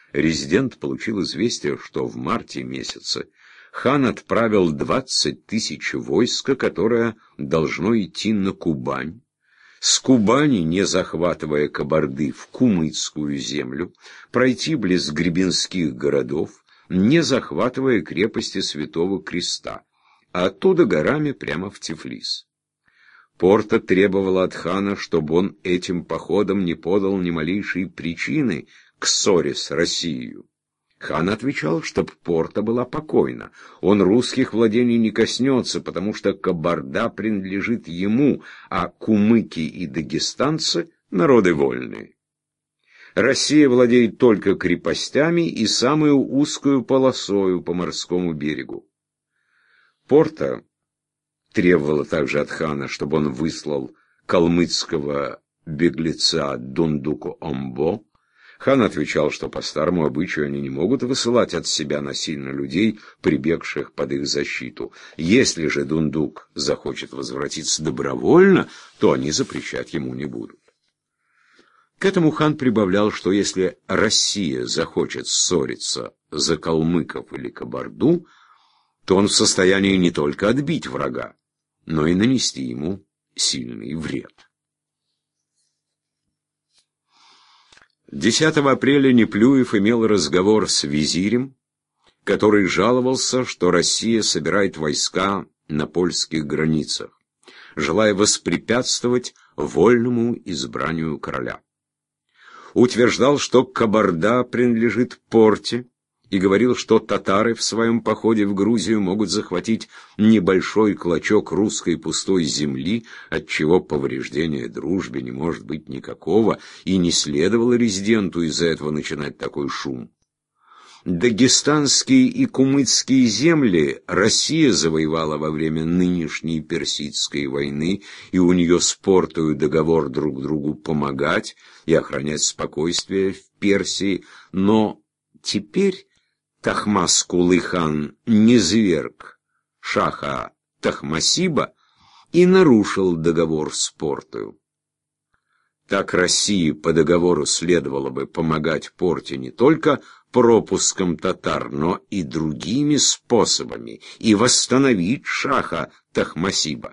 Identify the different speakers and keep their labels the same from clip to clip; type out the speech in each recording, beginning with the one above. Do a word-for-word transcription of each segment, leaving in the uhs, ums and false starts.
Speaker 1: резидент получил известие, что в марте месяце хан отправил двадцать тысяч войска, которое должно идти на Кубань, с Кубани, не захватывая Кабарды, в Кумытскую землю, пройти близ гребенских городов, не захватывая крепости Святого Креста, а оттуда горами прямо в Тифлис. Порта требовала от хана, чтобы он этим походом не подал ни малейшей причины к ссоре с Россией. Хан отвечал, чтоб Порта была покойна. Он русских владений не коснется, потому что Кабарда принадлежит ему, а кумыки и дагестанцы — народы вольные. Россия владеет только крепостями и самую узкую полосою по морскому берегу. Порта требовала также от хана, чтобы он выслал калмыцкого беглеца Дундуку-Омбо. Хан отвечал, что по старому обычаю они не могут высылать от себя насильно людей, прибегших под их защиту. Если же Дундук захочет возвратиться добровольно, то они запрещать ему не будут. К этому хан прибавлял, что если Россия захочет ссориться за калмыков или Кабарду, то он в состоянии не только отбить врага, но и нанести ему сильный вред. десятого апреля Неплюев имел разговор с визирем, который жаловался, что Россия собирает войска на польских границах, желая воспрепятствовать вольному избранию короля. Утверждал, что Кабарда принадлежит Порте, и говорил, что татары в своем походе в Грузию могут захватить небольшой клочок русской пустой земли, отчего повреждения дружбе не может быть никакого, и не следовало резиденту из-за этого начинать такой шум. Дагестанские и кумытские земли Россия завоевала во время нынешней Персидской войны, и у нее с Портою договор друг другу помогать и охранять спокойствие в Персии, но теперь Тахмас Кулы-хан низверг шаха Тахмасиба и нарушил договор с Портою. Так России по договору следовало бы помогать Порте не только пропуском татар, но и другими способами, и восстановить шаха Тахмасиба.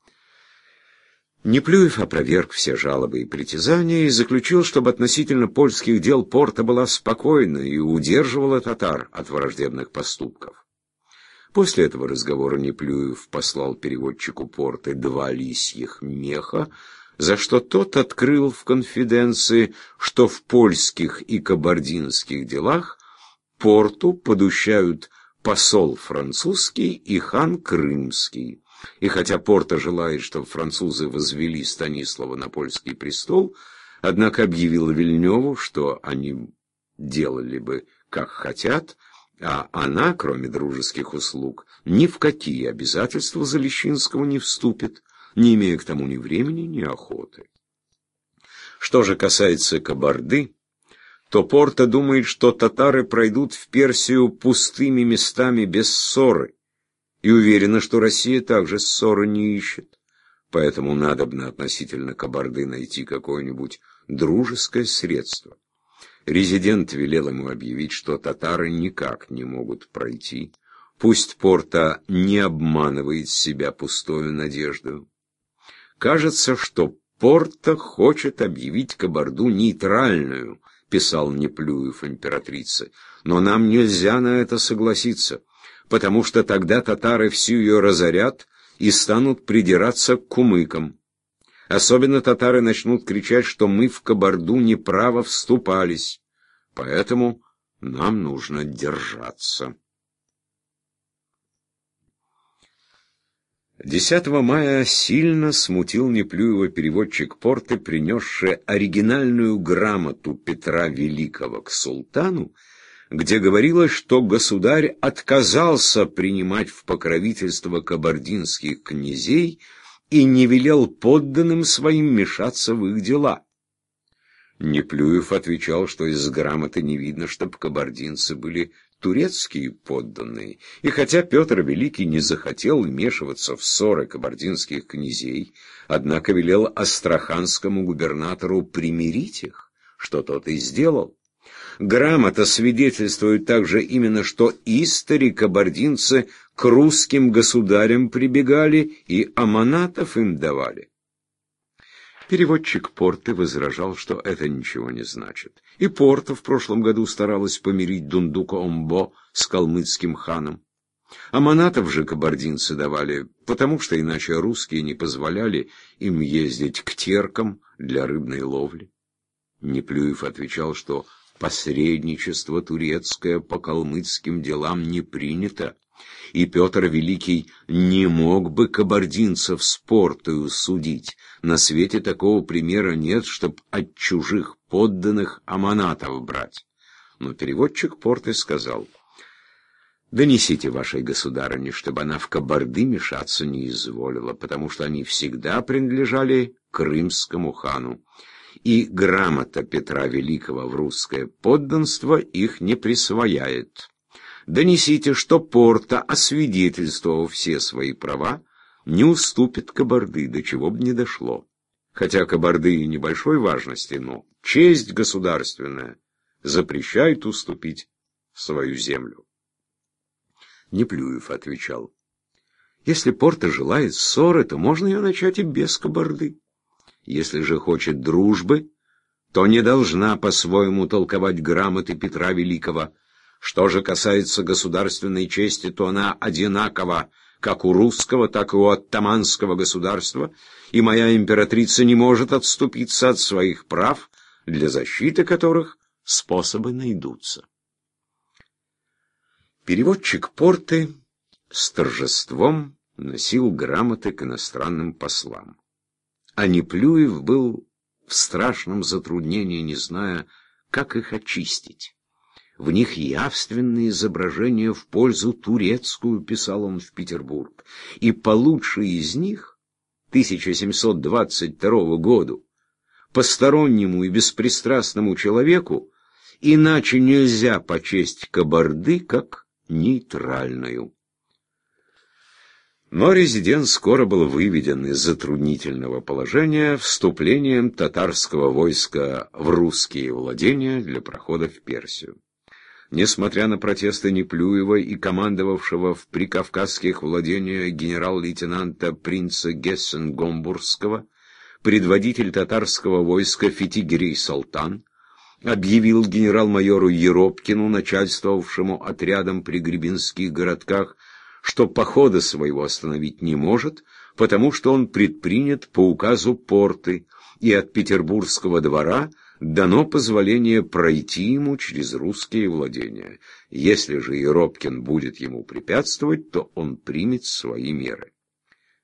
Speaker 1: Неплюев опроверг все жалобы и притязания и заключил, чтобы относительно польских дел Порта была спокойна и удерживала татар от враждебных поступков. После этого разговора Неплюев послал переводчику Порты два лисьих меха, за что тот открыл в конфиденции, что в польских и кабардинских делах Порту подущают посол французский и хан крымский. И хотя Порта желает, чтобы французы возвели Станислава на польский престол, однако объявил Вильнёву, что они делали бы, как хотят, а она, кроме дружеских услуг, ни в какие обязательства за Лещинского не вступит, не имея к тому ни времени, ни охоты. Что же касается Кабарды, то Порта думает, что татары пройдут в Персию пустыми местами без ссоры, и уверена, что Россия также ссоры не ищет. Поэтому надобно относительно Кабарды найти какое-нибудь дружеское средство. Резидент велел ему объявить, что татары никак не могут пройти. Пусть Порта не обманывает себя пустою надеждою. Кажется, что Порта хочет объявить Кабарду нейтральную, писал Неплюев императрице, но нам нельзя на это согласиться, потому что тогда татары всю ее разорят и станут придираться к кумыкам. Особенно татары начнут кричать, что мы в Кабарду неправо вступались, поэтому нам нужно держаться. десятого мая сильно смутил Неплюева переводчик Порты, принесший оригинальную грамоту Петра Великого к султану, где говорилось, что государь отказался принимать в покровительство кабардинских князей и не велел подданным своим мешаться в их дела. Неплюев отвечал, что из грамоты не видно, чтобы кабардинцы были турецкие подданные, и хотя Петр Великий не захотел вмешиваться в ссоры кабардинских князей, однако велел астраханскому губернатору примирить их, что тот и сделал. Грамота свидетельствует также именно, что истори кабардинцы к русским государям прибегали и аманатов им давали. Переводчик Порты возражал, что это ничего не значит. И Порта в прошлом году старалась помирить Дундука-Омбо с калмыцким ханом. Аманатов же кабардинцы давали, потому что иначе русские не позволяли им ездить к теркам для рыбной ловли. Неплюев отвечал, что посредничество турецкое по калмыцким делам не принято, и Петр Великий не мог бы кабардинцев с Портою судить. На свете такого примера нет, чтоб от чужих подданных аманатов брать. Но переводчик Порты сказал: «Донесите вашей государыне, чтобы она в кабарды мешаться не изволила, потому что они всегда принадлежали крымскому хану, и грамота Петра Великого в русское подданство их не присвояет. Донесите, что Порта, освидетельствовав все свои права, не уступит кабарды, до чего бы не дошло. Хотя кабарды и небольшой важности, но честь государственная запрещает уступить свою землю». Неплюев отвечал: «Если Порта желает ссоры, то можно ее начать и без кабарды. Если же хочет дружбы, то не должна по-своему толковать грамоты Петра Великого. Что же касается государственной чести, то она одинакова как у русского, так и у оттаманского государства, и моя императрица не может отступиться от своих прав, для защиты которых способы найдутся». Переводчик Порты с торжеством носил грамоты к иностранным послам. А Неплюев был в страшном затруднении, не зная, как их очистить. В них явственные изображения в пользу турецкую, писал он в Петербург, и по лучшей из них, тысяча семьсот двадцать второго году, постороннему и беспристрастному человеку иначе нельзя почесть кабарды, как нейтральную. Но резидент скоро был выведен из затруднительного положения вступлением татарского войска в русские владения для прохода в Персию. Несмотря на протесты Неплюева и командовавшего в прикавказских владениях генерал-лейтенанта принца Гессен-Гомбургского, предводитель татарского войска Фетигерей Салтан объявил генерал-майору Еропкину, начальствовавшему отрядом при гребенских городках, что похода своего остановить не может, потому что он предпринят по указу Порты, и от петербургского двора дано позволение пройти ему через русские владения. Если же Еропкин будет ему препятствовать, то он примет свои меры.